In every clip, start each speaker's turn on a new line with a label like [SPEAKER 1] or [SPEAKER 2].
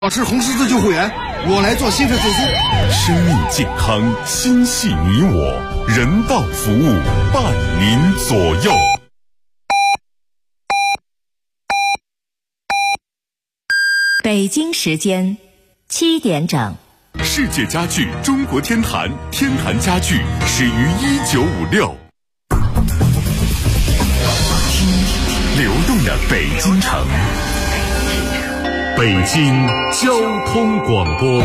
[SPEAKER 1] 我是红十字救护员，我来做心肺复苏。
[SPEAKER 2] 生命健康，心系你我，人道服务伴您左右。
[SPEAKER 3] 北京时间7点整。
[SPEAKER 2] 世界家具中国天坛，天坛家具始于1956。听流动的北京城。北京交通广播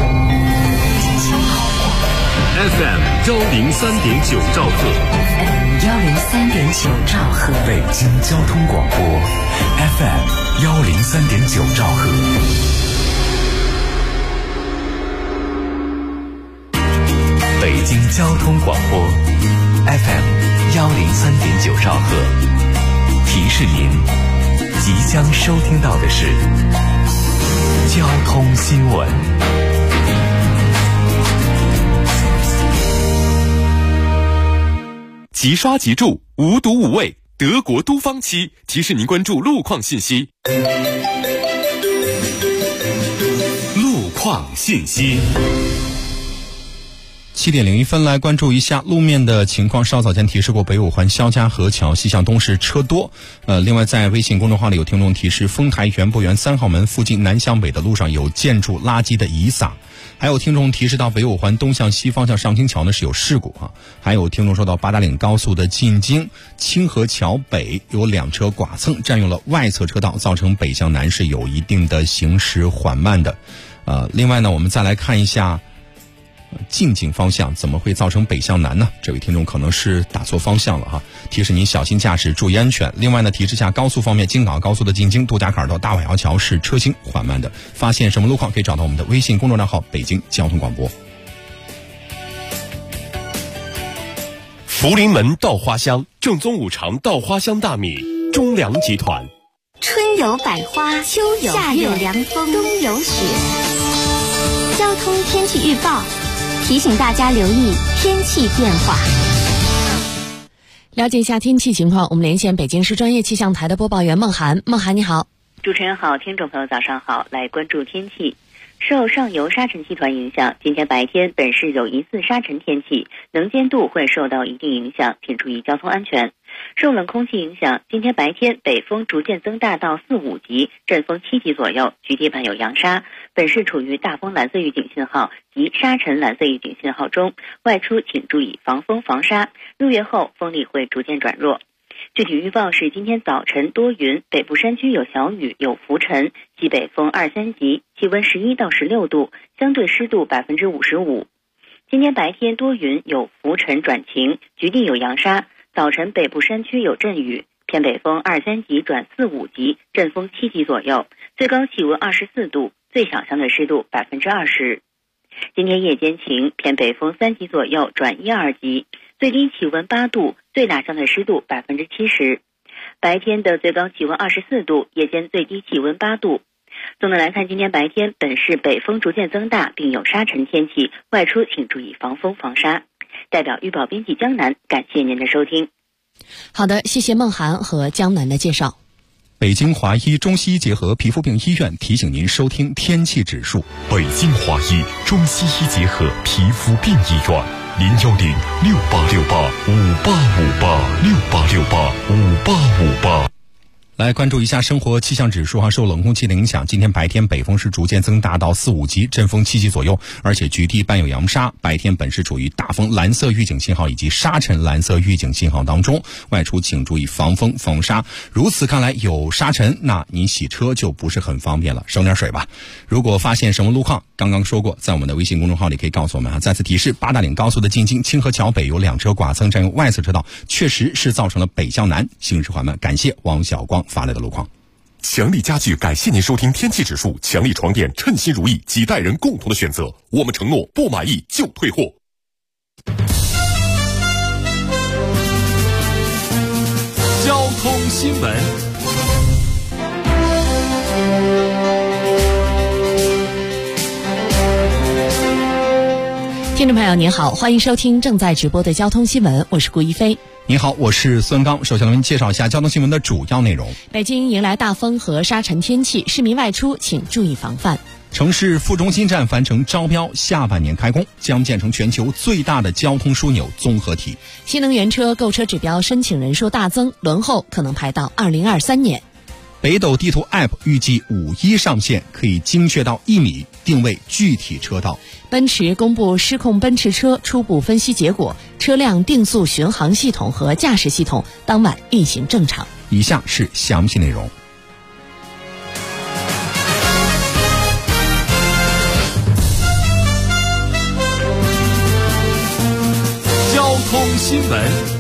[SPEAKER 2] FM 103.9兆赫，
[SPEAKER 3] 103.9兆赫，
[SPEAKER 2] 北京交通广播 FM 103.9兆赫。北京交通广播 FM 103.9兆赫，提示您即将收听到的是交通新闻。即刷即住，无毒无味，德国都方漆提示您关注路况信息。路况信息。
[SPEAKER 4] 7点01分，来关注一下路面的情况。稍早前提示过，北五环肖家河桥西向东是车多。另外在微信公众号里有听众提示，丰台园博园3号门附近南向北的路上有建筑垃圾的遗撒。还有听众提示到北五环东向西方向上清桥呢是有事故啊。还有听众说到八达岭高速的进京清河桥北有2车剐蹭，占用了外侧车道，造成北向南是有一定的行驶缓慢的。另外呢，我们再来看一下进京方向怎么会造成北向南呢？这位听众可能是打错方向了哈，提示您小心驾驶，注意安全。另外呢，提示下高速方面，京港高速的进京杜家坎儿到大瓦窑桥是车行缓慢的。发现什么路况可以找到我们的微信公众账号北京交通广播。
[SPEAKER 2] 福临门稻花香，正宗五常稻花香大米，中粮集团。
[SPEAKER 5] 春有百花，秋有夏有凉风，冬有雪。交通天气预报提醒大家留意天气变化。
[SPEAKER 3] 了解一下天气情况，我们连线北京市专业气象台的播报员孟涵。孟涵你好。
[SPEAKER 6] 主持人好，听众朋友早上好，来关注天气。受上游沙尘气团影响，今天白天本市有疑似沙尘天气，能见度会受到一定影响，请注意交通安全。受冷空气影响，今天白天北风逐渐增大到4、5级，阵风7级左右，局地伴有扬沙。本市处于大风蓝色预警信号及沙尘蓝色预警信号中，外出请注意防风防沙。入夜后风力会逐渐转弱。具体预报是今天早晨多云，北部山区有小雨，有浮尘，西北风2、3级，气温11到16度，相对湿度55%。今天白天多云，有浮尘转晴，局地有扬沙。早晨北部山区有阵雨，偏北风2、3级转4、5级，阵风7级左右，最高气温24度，最小相对湿度20%。今天夜间晴，偏北风3级左右转1、2级，最低气温8度，最大相对湿度70%。白天的最高气温24度，夜间最低气温8度。总的来看，今天白天本市北风逐渐增大，并有沙尘天气，外出请注意防风防沙。代表预报编辑江南，感谢您的收听。
[SPEAKER 3] 好的，谢谢孟涵和江南的介绍。
[SPEAKER 4] 北京华医中西医结合皮肤病医院提醒您收听天气指数。
[SPEAKER 2] 北京华医中西医结合皮肤病医院，0106868585858，68685858。
[SPEAKER 4] 来关注一下生活气象指数受冷空气的影响，今天白天北风是逐渐增大到4、5级，阵风7级左右，而且局地伴有扬沙。白天本市处于大风蓝色预警信号以及沙尘蓝色预警信号当中，外出请注意防风防沙。如此看来，有沙尘，那你洗车就不是很方便了，省点水吧。如果发现什么路况，刚刚说过，在我们的微信公众号里可以告诉我们再次提示，八达岭高速的进京清河桥北有2车剐蹭，占用外侧车道，确实是造成了北向南行驶缓慢。感谢王小光发来的路况。
[SPEAKER 2] 强力家具感谢您收听天气指数。强力床垫称心如意，几代人共同的选择，我们承诺不满意就退货。交通新闻。
[SPEAKER 3] 听众朋友您好，欢迎收听正在直播的交通新闻，我是顾一飞。
[SPEAKER 4] 你好，我是孙刚。首先我们介绍一下交通新闻的主要内容。
[SPEAKER 3] 北京迎来大风和沙尘天气，市民外出请注意防范。
[SPEAKER 4] 城市副中心站完成招标，下半年开工，将建成全球最大的交通枢纽综合体。
[SPEAKER 3] 新能源车购车指标申请人数大增，轮候可能排到2023年。
[SPEAKER 4] 北斗地图 App 预计5.1上线，可以精确到1米，定位具体车道。
[SPEAKER 3] 奔驰公布失控奔驰车初步分析结果，车辆定速巡航系统和驾驶系统当晚运行正常。
[SPEAKER 4] 以下是详细内容。
[SPEAKER 2] 交通新闻。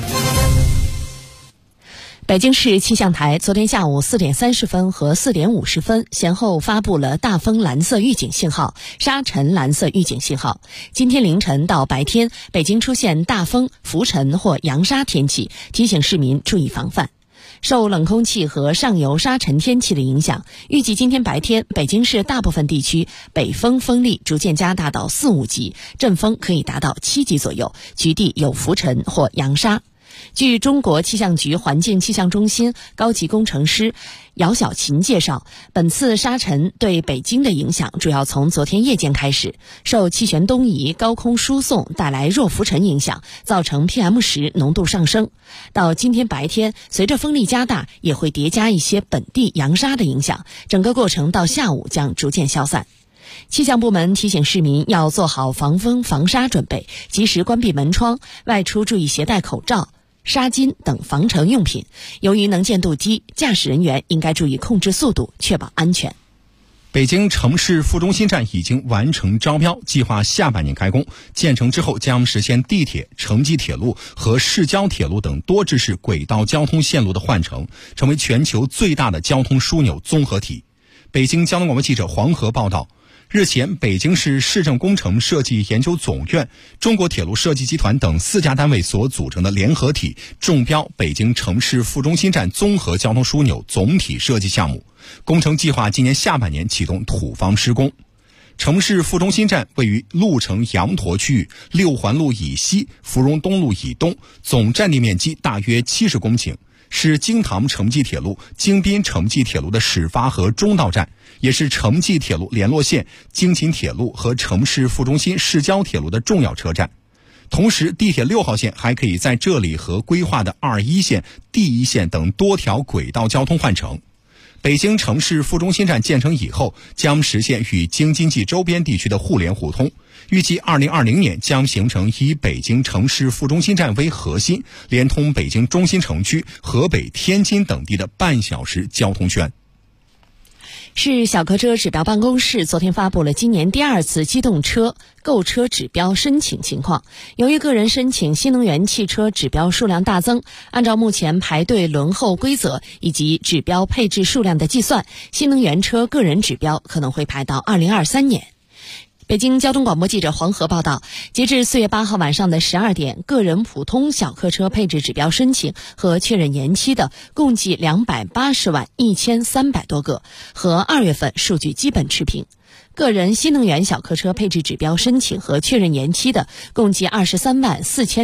[SPEAKER 3] 北京市气象台昨天下午4点30分和4点50分先后发布了大风蓝色预警信号、沙尘蓝色预警信号。今天凌晨到白天，北京出现大风、浮尘或扬沙天气，提醒市民注意防范。受冷空气和上游沙尘天气的影响，预计今天白天北京市大部分地区北风风力逐渐加大到4、5级，阵风可以达到7级左右，局地有浮尘或扬沙。据中国气象局环境气象中心高级工程师姚小琴介绍，本次沙尘对北京的影响主要从昨天夜间开始，受气旋东移、高空输送带来弱浮尘影响，造成 PM10 浓度上升。到今天白天，随着风力加大，也会叠加一些本地扬沙的影响，整个过程到下午将逐渐消散。气象部门提醒市民要做好防风防沙准备，及时关闭门窗，外出注意携带口罩、纱巾等防尘用品。由于能见度低，驾驶人员应该注意控制速度，确保安全。
[SPEAKER 4] 北京城市副中心站已经完成招标，计划下半年开工。建成之后将实现地铁、城际铁路和市郊铁路等多支市轨道交通线路的换乘，成为全球最大的交通枢纽综合体。北京交通广播记者黄河报道。日前，北京市市政工程设计研究总院、中国铁路设计集团等4家单位所组成的联合体中标北京城市副中心站综合交通枢纽总体设计项目，工程计划今年下半年启动土方施工。城市副中心站位于鹿城羊驼区域6环路以西、芙蓉东路以东，总占地面积大约70公顷，是京唐城际铁路、京滨城际铁路的始发和终到站，也是城际铁路联络线、京秦铁路和城市副中心市郊铁路的重要车站。同时，地铁6号线还可以在这里和规划的2.1线、D1线等多条轨道交通换乘。北京城市副中心站建成以后，将实现与京津冀周边地区的互联互通。预计2020年将形成以北京城市副中心站为核心，连通北京中心城区、河北、天津等地的半小时交通圈。
[SPEAKER 3] 市小客车指标办公室昨天发布了今年第2次机动车购车指标申请情况。由于个人申请新能源汽车指标数量大增，按照目前排队轮候规则以及指标配置数量的计算，新能源车个人指标可能会排到2023年。北京交通广播记者黄河报道，截至4月8号晚上的12点，个人普通小客车配置指标申请和确认延期的共计280万1300多个，和2月份数据基本持平。个人新能源小客车配置指标申请和确认延期的共计23万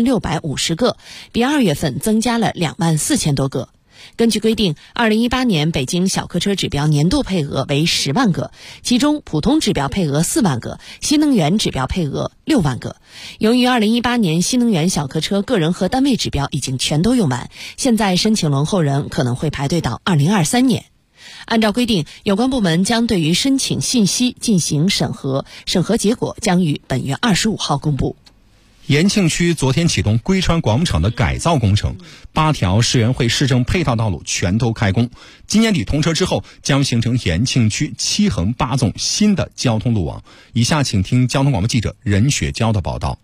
[SPEAKER 3] 4650个，比2月份增加了2万4000多个。根据规定，2018年北京小客车指标年度配额为10万个，其中普通指标配额4万个，新能源指标配额6万个。由于2018年新能源小客车个人和单位指标已经全都用完，现在申请轮候人可能会排队到2023年。按照规定，有关部门将对于申请信息进行审核，审核结果将于本月25号公布。
[SPEAKER 4] 延庆区昨天启动归川广场的改造工程，8条市委会市政配套道路全都开工，今年底通车之后将形成延庆区7横8纵新的交通路网。以下请听交通广播记者任雪娇的报道。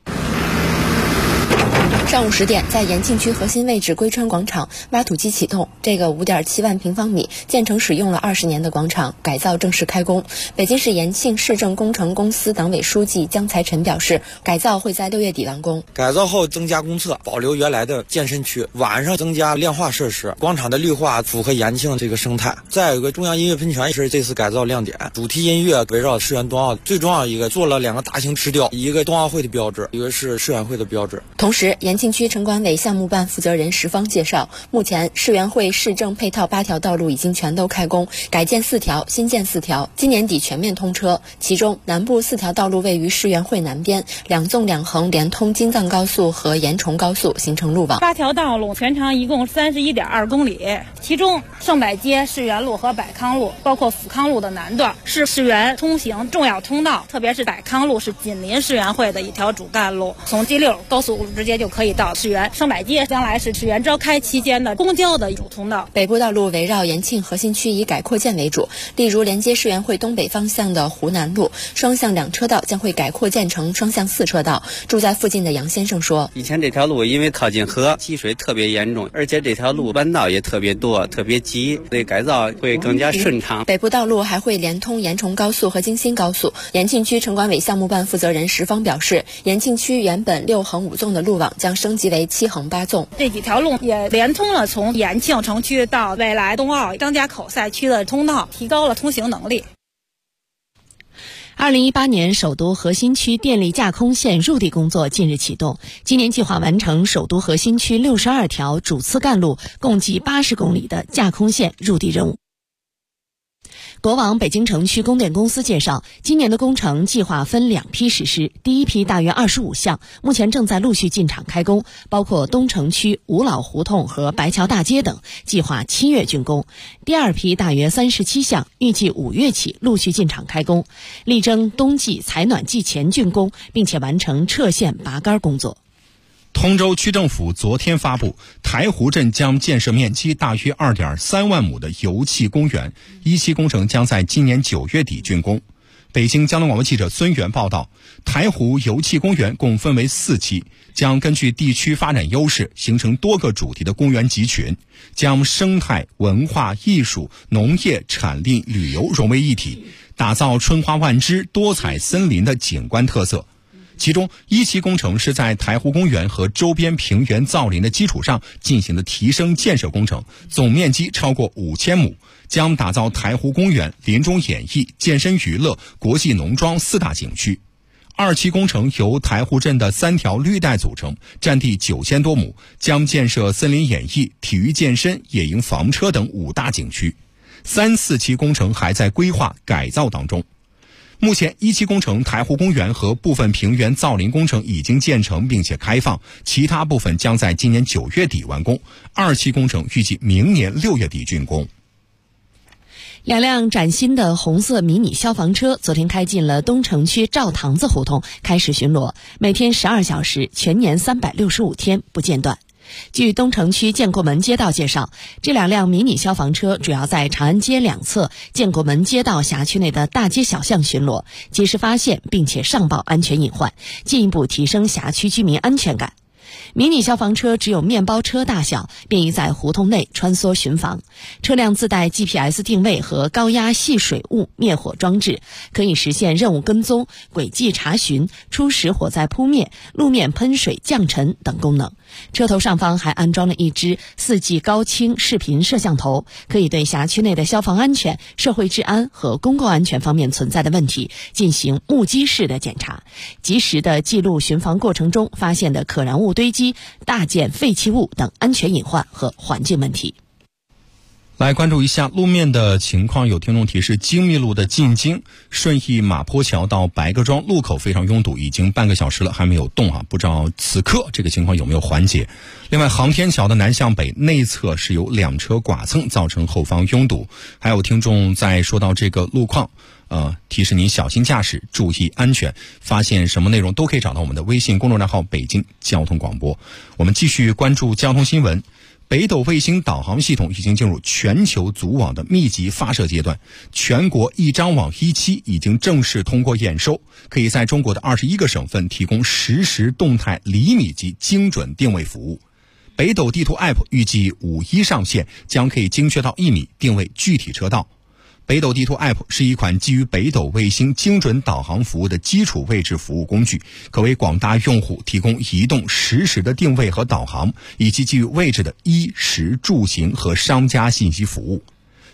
[SPEAKER 7] 上午10点，在延庆区核心位置归川广场挖土机启动，这个5.7万平方米、建成使用了20年的广场改造正式开工。北京市延庆市政工程公司党委书记姜才臣表示，改造会在6月底完工。
[SPEAKER 8] 改造后增加公厕，保留原来的健身区，晚上增加亮化设施，广场的绿化符合延庆这个生态。再有个中央音乐喷泉是这次改造亮点，主题音乐围绕世园冬奥，最重要一个做了2个大型石雕，一个冬奥会的标志，一个是世园会的标志。
[SPEAKER 7] 同时，延庆庆区城管委项目办负责人石方介绍，目前市园会市政配套8条道路已经全都开工，改建4条，新建4条，今年底全面通车。其中南部4条道路位于市园会南边，2纵2横连通京藏高速和延崇高速，形成路网。
[SPEAKER 9] 8条道路全长一共31.2公里，其中盛柏街、市园路和百康路，包括福康路的南段，是市园通行重要通道，特别是百康路是紧邻市园会的一条主干路，从G6高速路直接就可以到市园。盛柏街将来是市园召开期间的公交的主通道。
[SPEAKER 7] 北部道路围绕延庆核心区以改扩建为主，例如连接市园会东北方向的湖南路，双向2车道将会改扩建成双向4车道。住在附近的杨先生说，
[SPEAKER 10] 以前这条路因为靠近河，积水特别严重，而且这条路弯道也特别多，特别急，所以改造会更加顺畅。
[SPEAKER 7] 北部道路还会连通延崇高速和京新高速。延庆区城管委项目办负责人石方表示，延庆区原本6横5纵的路网将升级为7横8纵，
[SPEAKER 9] 这几条路也连通了从延庆城区到未来冬奥张家口赛区的通道，提高了通行能力。
[SPEAKER 3] 2018年首都核心区电力架空线入地工作近日启动，今年计划完成首都核心区62条主次干路共计80公里的架空线入地任务。国网北京城区供电公司介绍，今年的工程计划分2批实施，第一批大约25项，目前正在陆续进场开工，包括东城区五老胡同和白桥大街等，计划7月竣工。第二批大约37项，预计5月起陆续进场开工，力争冬季采暖季前竣工，并且完成撤线拔杆工作。
[SPEAKER 4] 通州区政府昨天发布，台湖镇将建设面积大约2.3万亩的油气公园，1期工程将在今年9月底竣工。北京交通广播记者孙源报道，台湖油气公园共分为4期，将根据地区发展优势形成多个主题的公园集群，将生态、文化、艺术、农业、产力、旅游融为一体，打造春花万枝、多彩森林的景观特色。其中1期工程是在台湖公园和周边平原造林的基础上进行的提升建设工程，总面积超过5000亩，将打造台湖公园、林中演艺、健身娱乐、国际农庄4大景区。2期工程由台湖镇的3条绿带组成，占地9000多亩，将建设森林演艺、体育健身、野营房车等5大景区。3、4期工程还在规划改造当中。目前1期工程台湖公园和部分平原造林工程已经建成并且开放，其他部分将在今年9月底完工，2期工程预计明年6月底竣工。
[SPEAKER 3] 2辆崭新的红色迷你消防车昨天开进了东城区赵塘子胡同，开始巡逻，每天12小时，全年365天不间断。据东城区建国门街道介绍，这2辆迷你消防车主要在长安街2侧建国门街道辖区内的大街小巷巡逻，及时发现并且上报安全隐患，进一步提升辖区居民安全感。迷你消防车只有面包车大小，便于在胡同内穿梭巡防。车辆自带 GPS 定位和高压细水雾灭火装置，可以实现任务跟踪、轨迹查询、初始火灾扑灭、路面喷水降尘等功能。车头上方还安装了一只4G 高清视频摄像头，可以对辖区内的消防安全、社会治安和公共安全方面存在的问题进行目击式的检查，及时的记录巡防过程中发现的可燃物堆积、大件废弃物等安全隐患和环境问题。
[SPEAKER 4] 来关注一下路面的情况，有听众提示，京密路的进京顺义马坡桥到白各庄路口非常拥堵，已经半个小时了还没有动啊，不知道此刻这个情况有没有缓解。另外，航天桥的南向北内侧是有2车剐蹭，造成后方拥堵。还有听众在说到这个路况，提示您小心驾驶，注意安全。发现什么内容都可以找到我们的微信公众账号北京交通广播。我们继续关注交通新闻。北斗卫星导航系统已经进入全球组网的密集发射阶段，全国1张网1期已经正式通过验收，可以在中国的21个省份提供实时动态厘米级精准定位服务。北斗地图 App 预计5.1上线，将可以精确到1米定位具体车道。北斗地图 App 是一款基于北斗卫星精准导航服务的基础位置服务工具，可为广大用户提供移动实时的定位和导航，以及基于位置的衣食住行和商家信息服务。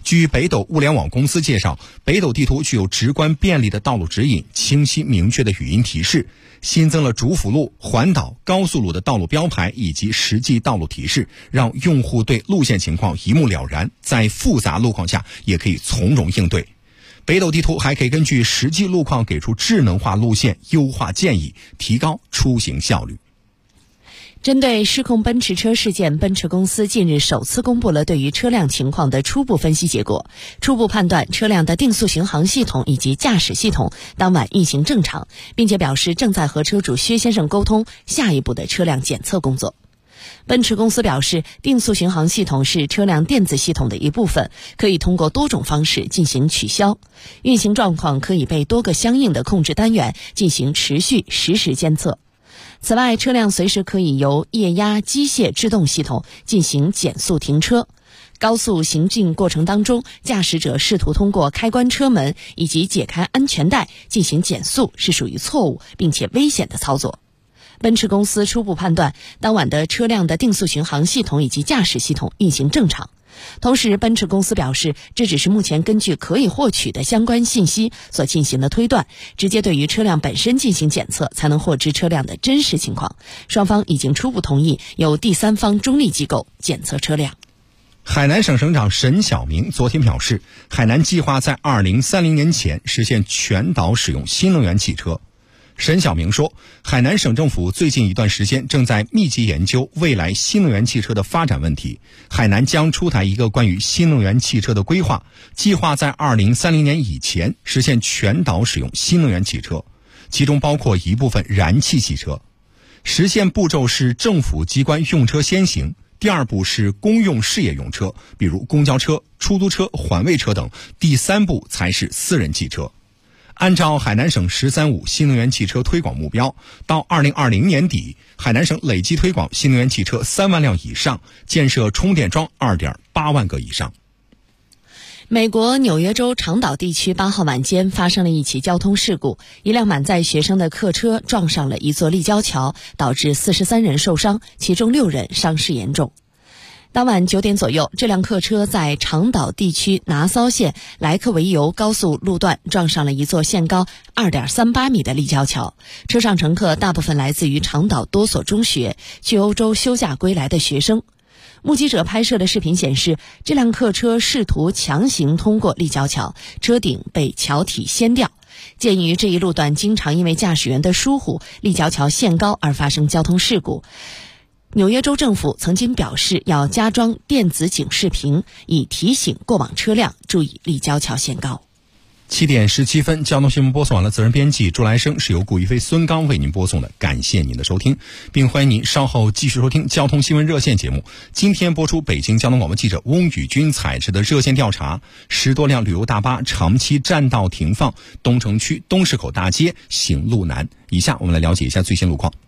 [SPEAKER 4] 据北斗物联网公司介绍，北斗地图具有直观便利的道路指引、清晰明确的语音提示，新增了主辅路、环岛、高速路的道路标牌以及实际道路提示，让用户对路线情况一目了然，在复杂路况下也可以从容应对。北斗地图还可以根据实际路况给出智能化路线优化建议，提高出行效率。
[SPEAKER 3] 针对失控奔驰车事件，奔驰公司近日首次公布了对于车辆情况的初步分析结果，初步判断车辆的定速巡航系统以及驾驶系统当晚运行正常，并且表示正在和车主薛先生沟通下一步的车辆检测工作。奔驰公司表示，定速巡航系统是车辆电子系统的一部分，可以通过多种方式进行取消，运行状况可以被多个相应的控制单元进行持续实时监测。此外，车辆随时可以由液压机械制动系统进行减速停车。高速行进过程当中，驾驶者试图通过开关车门以及解开安全带进行减速是属于错误并且危险的操作。奔驰公司初步判断，当晚的车辆的定速巡航系统以及驾驶系统运行正常。同时，奔驰公司表示，这只是目前根据可以获取的相关信息所进行的推断，直接对于车辆本身进行检测，才能获知车辆的真实情况。双方已经初步同意由第三方中立机构检测车辆。
[SPEAKER 4] 海南省省长沈晓明昨天表示，海南计划在2030年前实现全岛使用新能源汽车。沈晓明说，海南省政府最近一段时间正在密集研究未来新能源汽车的发展问题，海南将出台一个关于新能源汽车的规划，计划在2030年以前实现全岛使用新能源汽车，其中包括一部分燃气汽车。实现步骤是政府机关用车先行，第二步是公用事业用车，比如公交车、出租车、环卫车等，第三步才是私人汽车。按照海南省“13+5”新能源汽车推广目标，到2020年底，海南省累计推广新能源汽车3万辆以上，建设充电桩2.8万个以上。
[SPEAKER 3] 美国纽约州长岛地区8号晚间发生了一起交通事故，一辆满载学生的客车撞上了一座立交桥，导致43人受伤，其中6人伤势严重。当晚9点左右，这辆客车在长岛地区拿骚县莱克维尤高速路段撞上了一座限高 2.38 米的立交桥。车上乘客大部分来自于长岛多所中学，去欧洲休假归来的学生。目击者拍摄的视频显示，这辆客车试图强行通过立交桥，车顶被桥体掀掉。鉴于这一路段经常因为驾驶员的疏忽、立交桥限高而发生交通事故，纽约州政府曾经表示要加装电子警示屏，以提醒过往车辆注意立交桥限高。
[SPEAKER 4] 7点17分，交通新闻播送完了，责任编辑朱来生，是由顾一飞、孙刚为您播送的，感谢您的收听，并欢迎您稍后继续收听交通新闻热线节目。今天播出北京交通广播记者翁宇军采制的热线调查，10多辆旅游大巴长期占道停放，东城区东市口大街行路难。以下我们来了解一下最新路况。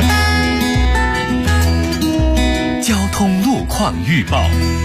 [SPEAKER 2] 交通路况预报。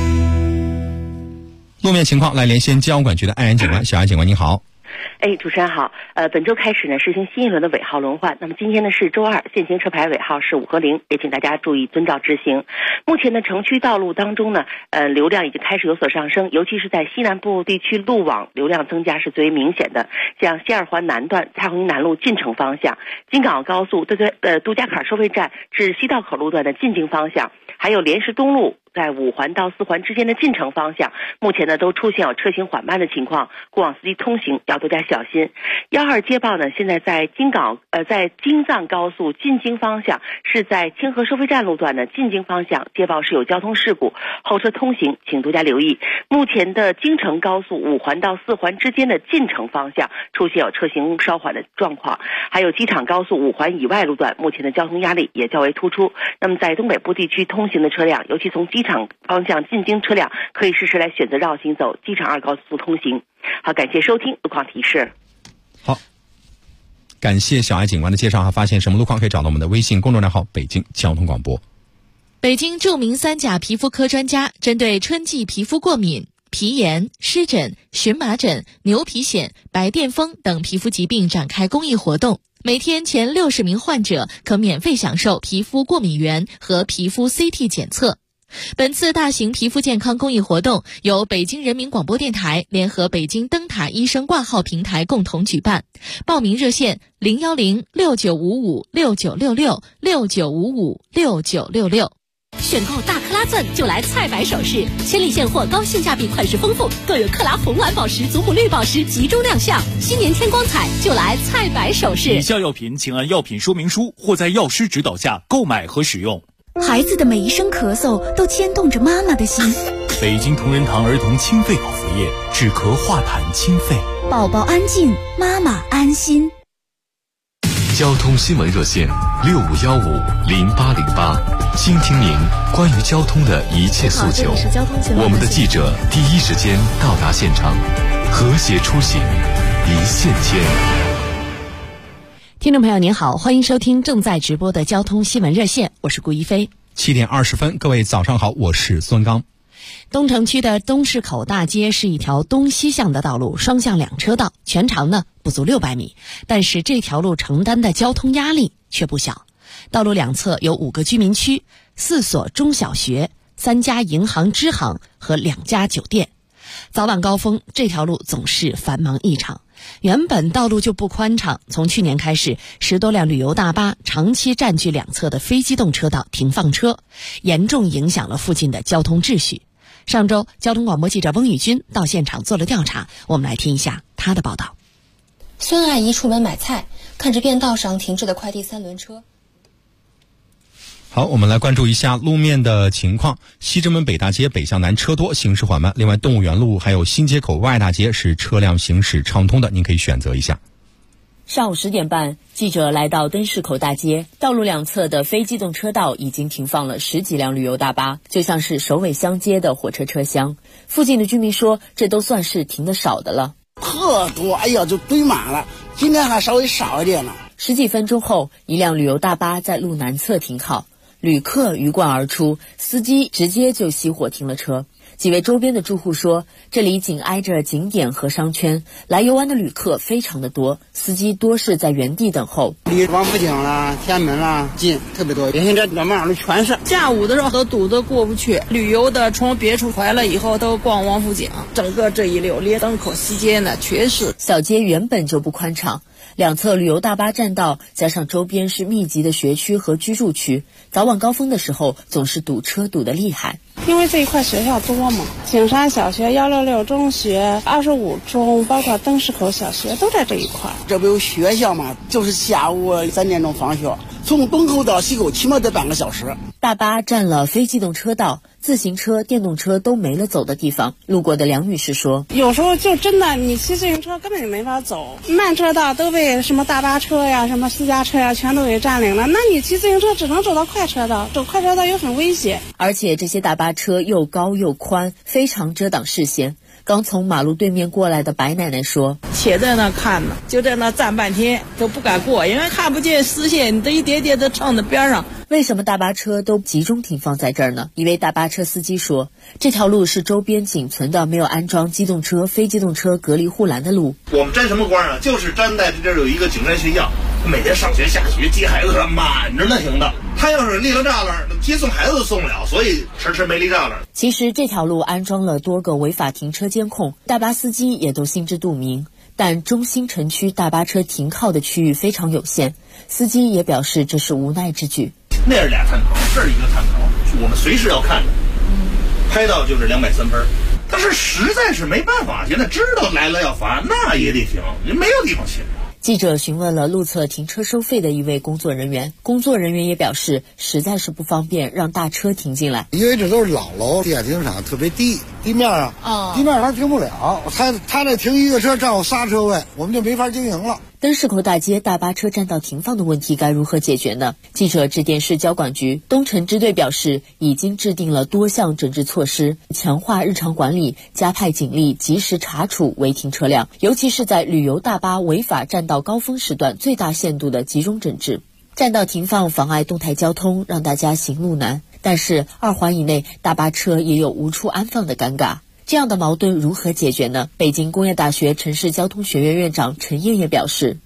[SPEAKER 4] 路面情况来连线交管局的艾安警官，小艾警官您好。
[SPEAKER 11] 主持人好。本周开始呢实行新一轮的尾号轮换，那么今天呢是周二，现行车牌尾号是5和0，也请大家注意遵照执行。目前的城区道路当中呢，流量已经开始有所上升，尤其是在西南部地区路网流量增加是最为明显的，像西二环南段蔡洪营南路进城方向，京港澳高速杜家坎收费站至西道口路段的进京方向，还有莲石东路在5环到4环之间的进城方向，目前呢都出现有车行缓慢的情况，过往司机通行要多加小心。12接报呢，现在在在京藏高速进京方向，是在清河收费站路段的进京方向接报是有交通事故，后车通行请多加留意。目前的京承高速5环到4环之间的进城方向出现有车行稍缓的状况，还有机场高速5环以外路段目前的交通压力也较为突出。那么在东北部地区通行的车辆，尤其从机场方向进京车辆，可以适时来选择绕行走机场2高速通行。好，感谢收听路况提示。
[SPEAKER 4] 好，感谢小艾警官的介绍。还发现什么路况可以找到我们的微信公众账号北京交通广播。
[SPEAKER 12] 北京著名3甲皮肤科专家针对春季皮肤过敏、皮炎、湿疹、荨麻疹、牛皮癣、白癜风等皮肤疾病展开公益活动，每天前60名患者可免费享受皮肤过敏原和皮肤 CT 检测。 本次大型皮肤健康公益活动由北京人民广播电台联合北京灯塔医生挂号平台共同举办，报名热线0106955696669556966。
[SPEAKER 13] 选购大克拉钻就来菜百首饰，千里现货，高性价比，款式丰富，更有克拉红蓝宝石、祖母绿宝石集中亮相。新年添光彩，就来菜百首饰。
[SPEAKER 14] 以下药品请按药品说明书或在药师指导下购买和使用。
[SPEAKER 15] 孩子的每一声咳嗽都牵动着妈妈的心。
[SPEAKER 14] 北京同仁堂儿童清肺口服液，止咳化痰清肺，
[SPEAKER 15] 宝宝安静，妈妈安心。
[SPEAKER 2] 交通新闻热线65150808，倾听您关于交通的一切诉求。我们的记者第一时间到达现场，和谐出行，一线牵。
[SPEAKER 3] 听众朋友您好，欢迎收听正在直播的交通新闻热线，我是顾一飞。
[SPEAKER 4] 7点20分，各位早上好，我是孙刚。
[SPEAKER 3] 东城区的东市口大街是一条东西向的道路，双向2车道，全长呢不足600米，但是这条路承担的交通压力却不小。道路两侧有5个居民区、4所中小学、3家银行支行和2家酒店。早晚高峰，这条路总是繁忙异常。原本道路就不宽敞，从去年开始，10多辆旅游大巴长期占据两侧的非机动车道停放车，严重影响了附近的交通秩序。上周，交通广播记者翁宇军到现场做了调查，我们来听一下他的报道。
[SPEAKER 7] 孙阿姨出门买菜，看着便道上停着的快递3轮车。
[SPEAKER 4] 好，我们来关注一下路面的情况。西直门北大街北向南车多，行驶缓慢。另外，动物园路还有新街口外大街是车辆行驶畅通的，您可以选择一下。
[SPEAKER 16] 上午10点半，记者来到灯市口大街，道路两侧的非机动车道已经停放了10几辆旅游大巴，就像是首尾相接的火车车厢。附近的居民说，这都算是停得少的了。
[SPEAKER 17] 特多，哎呀，就堆满了。今天还稍微少一点了。
[SPEAKER 16] 10几分钟后，一辆旅游大巴在路南侧停靠，旅客鱼贯而出，司机直接就熄火停了车。几位周边的住户说，这里紧挨着景点和商圈，来游玩的旅客非常的多，司机多是在原地等候。
[SPEAKER 17] 离王府井啦、天安门啦近，特别多。现在两马路全是。
[SPEAKER 18] 下午的时候都堵得过不去，旅游的从别处回来以后都逛王府井，整个这一溜连灯口西街呢全是。
[SPEAKER 16] 小街原本就不宽敞，两侧旅游大巴占道，加上周边是密集的学区和居住区，早晚高峰的时候总是堵车堵得厉害。
[SPEAKER 19] 因为这一块学校多嘛，景山小学、166中学、25中，包括灯市口小学都在这一块。
[SPEAKER 17] 这不有学校嘛，就是下午3点钟放学，从东口到西口起码得半个小时。
[SPEAKER 16] 大巴占了非机动车道，自行车、电动车都没了走的地方。路过的梁女士说，
[SPEAKER 19] 有时候就真的你骑自行车根本就没法走，慢车道都被什么大巴车呀、什么私家车呀全都给占领了，那你骑自行车只能走到快车道，走快车道又很危险。
[SPEAKER 16] 而且这些大巴车又高又宽，非常遮挡视线。刚从马路对面过来的白奶奶说，
[SPEAKER 18] 且在那看呢，就在那站半天都不敢过，因为看不见视线，你得一点点的蹭在边上。
[SPEAKER 16] 为什么大巴车都集中停放在这儿呢？一位大巴车司机说，这条路是周边仅存的没有安装机动车、非机动车隔离护栏的路。
[SPEAKER 20] 我们沾什么光啊？就是沾在这儿有一个景山学校，每天上学下学接孩子满着呢停的。他要是立了栅栏，接送孩子都送不了，所以迟没立栅栏。
[SPEAKER 16] 其实这条路安装了多个违法停车监控，大巴司机也都心知肚明。但中心城区大巴车停靠的区域非常有限，司机也表示这是无奈之举。
[SPEAKER 20] 那是俩探头，这是一个探头，我们随时要看着，拍到就是230分。但是实在是没办法，现在知道来了要罚，那也得停，没有地方停。
[SPEAKER 16] 记者询问了路侧停车收费的一位工作人员，工作人员也表示，实在是不方便让大车停进来，
[SPEAKER 21] 因为这都是老楼，地下停车场特别低，地面地面它停不了，他这停一个车占我3车位，我们就没法经营了。
[SPEAKER 16] 灯市口大街大巴车占道停放的问题该如何解决呢？记者致电市交管局，东城支队表示，已经制定了多项整治措施，强化日常管理，加派警力及时查处违停车辆，尤其是在旅游大巴违法占道高峰时段最大限度的集中整治。占道停放妨碍动态交通，让大家行路难，但是2环以内大巴车也有无处安放的尴尬。这样的矛盾如何解决呢？北京工业大学城市交通学院院长陈烨也表示，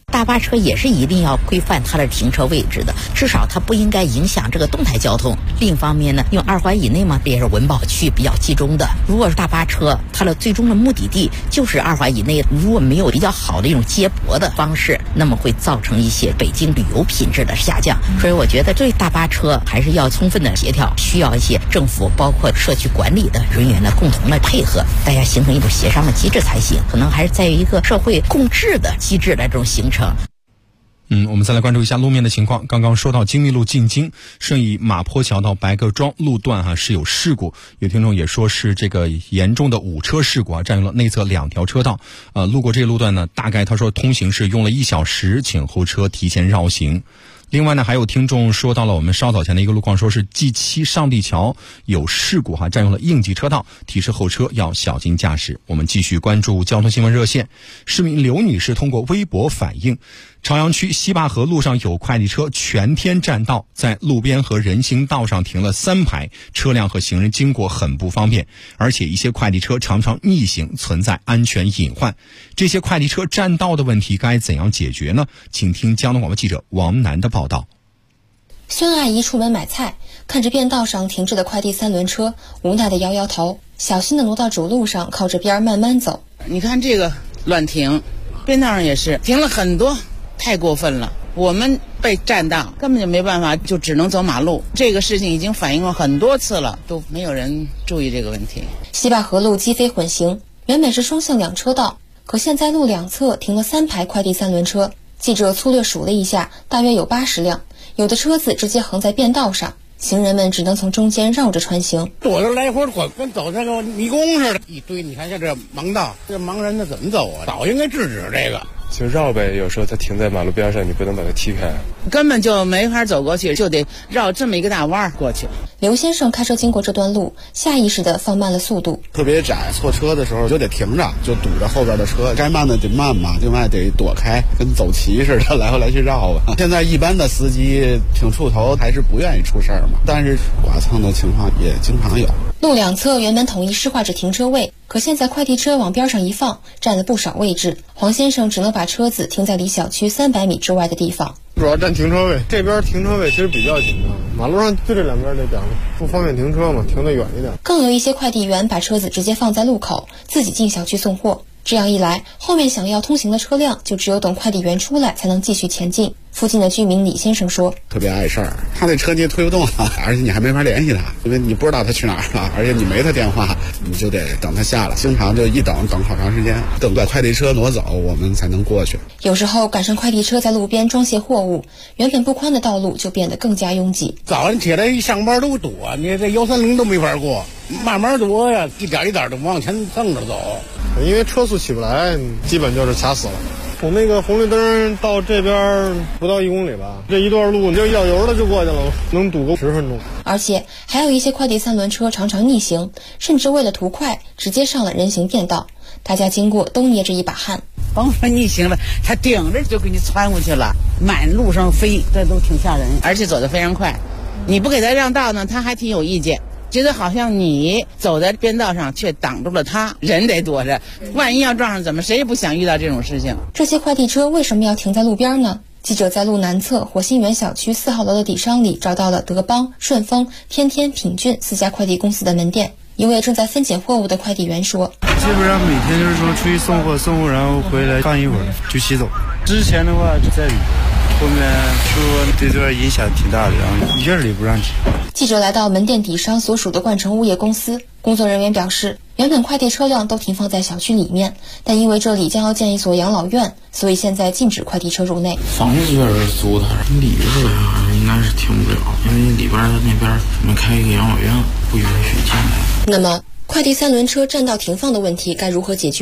[SPEAKER 1] 大巴车也是一定要规范它的停车位置的，至少它不应该影响这个动态交通。另一方面呢，用2环以内嘛，这也是文保区比较集中的。如果是大巴车，它的最终的目的地就是2环以内，如果没有比较好的一种接驳的方式，那么会造成一些北京旅游品质的下降。所以我觉得对大巴车还是要充分的协调，需要一些政府包括社区管理的人员的共同的配合，大家形成一种协商的机制才行。可能还是在于一个社会共治的机制的这种形成。
[SPEAKER 4] 我们再来关注一下路面的情况。刚刚说到京密路进京顺义马坡桥到白各庄路段是有事故，有听众也说是这个严重的5车事故占用了内侧2条车道。路过这个路段呢，大概他说通行是用了1小时，请后车提前绕行。另外呢，还有听众说到了我们稍早前的一个路况，说是 G7 上地桥有事故占用了应急车道，提示后车要小心驾驶。我们继续关注交通新闻热线。市民刘女士通过微博反映，朝阳区西坝河路上有快递车全天占道，在路边和人行道上停了3排，车辆和行人经过很不方便，而且一些快递车常常逆行，存在安全隐患。这些快递车占道的问题该怎样解决呢？请听交通广播记者王楠的报道。
[SPEAKER 7] 孙阿姨出门买菜，看着便道上停着的快递3轮车，无奈地摇摇头，小心地挪到主路上，靠着边慢慢走。
[SPEAKER 18] 你看这个乱停，便道上也是停了很多，太过分了。我们被占道，根本就没办法，就只能走马路。这个事情已经反映过很多次了，都没有人注意这个问题。
[SPEAKER 7] 西坝河路机飞混行，原本是双向2车道，可现在路两侧停了3排快递3轮车。记者粗略数了一下，大约有80辆，有的车子直接横在便道上，行人们只能从中间绕着穿行。
[SPEAKER 17] 躲着来回躲，跟走这个迷宫似的，一堆。你看像这盲道，这盲人他怎么走啊？早应该制止这个。
[SPEAKER 22] 就绕呗，有时候他停在马路边上，你不能把他踢开，
[SPEAKER 18] 根本就没法走过去，就得绕这么一个大弯过去。
[SPEAKER 7] 刘先生开车经过这段路，下意识地放慢了速度。
[SPEAKER 21] 特别窄，错车的时候就得停着，就堵着后边的车，该慢的得慢嘛，另外得躲开，跟走棋似的，来回来去绕吧。现在一般的司机挺出头，还是不愿意出事儿嘛，但是剐蹭的情况也经常有。
[SPEAKER 7] 路两侧原本统一施划着停车位，可现在快递车往边上一放，占了不少位置。黄先生只能把车子停在离小区300米之外的地方。
[SPEAKER 23] 主要占停车位，这边停车位其实比较紧张，马路上就这两边这两个不方便停车嘛，停得远一点。
[SPEAKER 7] 更有一些快递员把车子直接放在路口，自己进小区送货。这样一来，后面想要通行的车辆就只有等快递员出来才能继续前进。附近的居民李先生说，
[SPEAKER 21] 特别碍事儿，他那车你也推不动了，而且你还没法联系他，因为你不知道他去哪儿了，而且你没他电话，你就得等他下来，经常就一等好长时间，等到快递车挪走我们才能过去。
[SPEAKER 7] 有时候赶上快递车在路边装卸货物，原本不宽的道路就变得更加拥挤。
[SPEAKER 17] 早上起来一上班都堵啊，你这130都没法过，慢慢躲呀，一点一点的往前蹭着走。
[SPEAKER 23] 因为车速起不来，基本就是卡死了。从那个红绿灯到这边不到1公里吧，这一段路你就要油的就过去了，能堵个10分钟。
[SPEAKER 7] 而且还有一些快递3轮车常常逆行，甚至为了图快直接上了人行便道，大家经过都捏着一把汗。
[SPEAKER 18] 甭说逆行了，他顶着就给你窜过去了，满路上飞，这都挺吓人，而且走得非常快。你不给他让道呢，他还挺有意见，觉得好像你走在便道上却挡住了他，人得躲着，万一要撞上怎么，谁也不想遇到这种事情。
[SPEAKER 7] 这些快递车为什么要停在路边呢？记者在路南侧火星园小区4号楼的底商里找到了德邦、顺丰、天天、品骏4家快递公司的门店。一位正在分拣货物的快递员说，
[SPEAKER 24] 基本上每天就是说出去送货，然后回来放一会儿就骑走。之前的话就在里边，后面说对这影响挺大的，然后院里不让骑。
[SPEAKER 7] 记者来到门店底商所属的冠城物业公司，工作人员表示，原本快递车辆都停放在小区里面，但因为这里将要建一所养老院，所以现在禁止快递车入内。
[SPEAKER 25] 房子这是租的，里边应该是停不了，因为里边那边准备开一个养老院，不允许进来。
[SPEAKER 7] 那么快递3轮车占道停放的问题该如何解决？